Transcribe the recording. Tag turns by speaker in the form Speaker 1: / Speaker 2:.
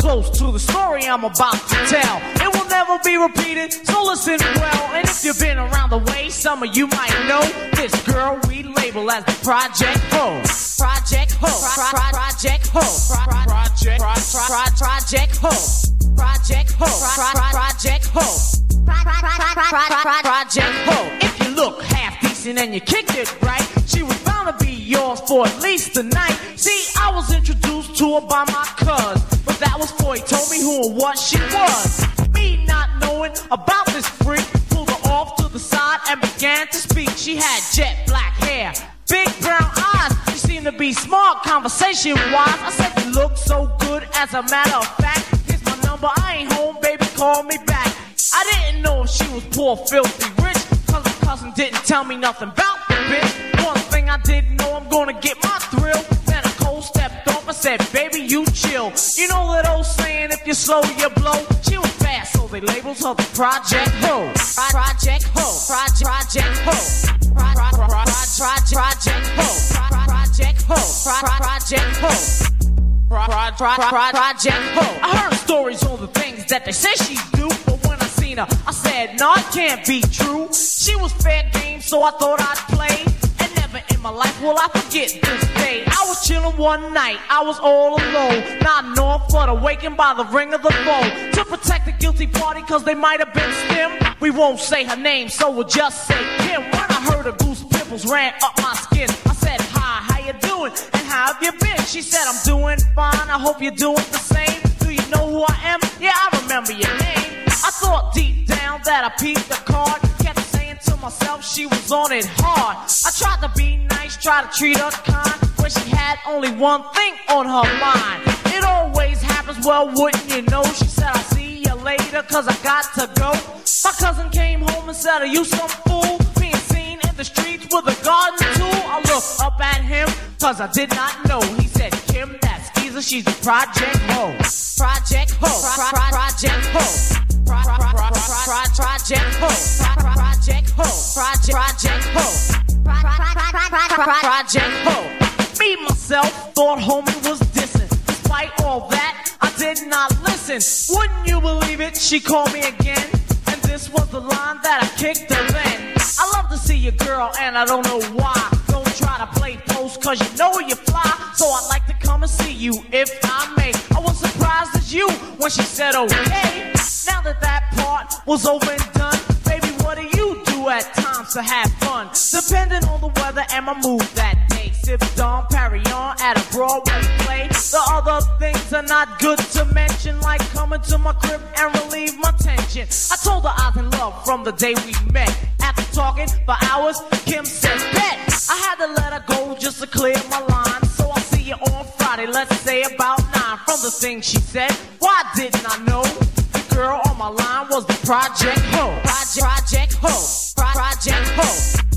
Speaker 1: close to the story I'm about to tell. It will never be repeated, so listen well. And if you've been around the way, some of you might know this girl we label as the Project Ho. Project Ho. Project Ho. Project Ho. Project Ho. Project Ho. Project Ho. If you look half decent and you kicked it right, she was bound to be yours for at least a night. See, I was introduced to her by my cuz, but that was before he told me who or what she was. Me not knowing about this freak, pulled her off to the side and began to speak. She had jet black hair, big brown eyes. She seemed to be smart conversation-wise. I said, you look so good, as a matter of fact. Here's my number, I ain't home, baby, call me back. I didn't know if she was poor, filthy rich, cause my cousin didn't tell me nothing about the bitch. One thing I didn't know, I'm gonna get my thrill. Then a cold stepped off and said, baby, you chill. You know that old saying, if you're slow, you blow. She was fast, so they labeled her the Project Ho. Project Ho. Project Ho. Project Ho. Project Ho. Project Ho. Project Ho. I heard stories on the things that they say she do, but when I seen her, I said, no, it can't be true. She was fair game, so I thought I'd play. And never in my life will I forget this day. I was chilling one night, I was all alone, nodding off but awakened by the ring of the phone. To protect the guilty party, cause they might have been stem. We won't say her name, so we'll just say Kim. When I heard her goose pimples ran up my skin, I said, hi, how you doing? And how have you been? She said, I'm doing fine, I hope you're doing the same. Do you know who I am? Yeah, I remember your name. I thought deep down that I peeped the card. Kept saying to myself she was on it hard. I tried to be nice, tried to treat her kind, when she had only one thing on her mind. It always happens, well, wouldn't you know? She said, I'll see you later, cause I got to go. My cousin came home and said, are you some fool? Being seen in the streets with a garden tool. I looked up at him, cause I did not know. He said, Kim, that's Skeezer, she's the Project Ho. Project Ho. Project Ho. Project Ho. Project Ho. Project Ho. Project Ho. Me, myself, thought homie was dissing. Despite all that, I did not listen. Wouldn't you believe it? She called me again, and this was the line that I kicked her then. I love to see you, girl, and I don't know why. Don't try to play post, cause you know you fly. So I'd like to come and see you, if I may. I was surprised as you when she said okay. Now that that part was over and done, baby, what do you do at times to have fun? Depending on the weather and my mood that day. Sip Dom Perignon at a Broadway play. The other things are not good to mention, like coming to my crib and relieve my tension. I told her I was in love from the day we met. After talking for hours, Kim said, bet. I had to let her go just to clear my line. So I'll see you on Friday, let's say about 9. From the things she said, why didn't I know? The girl on my line was the Project Ho. Project Ho. Project Ho.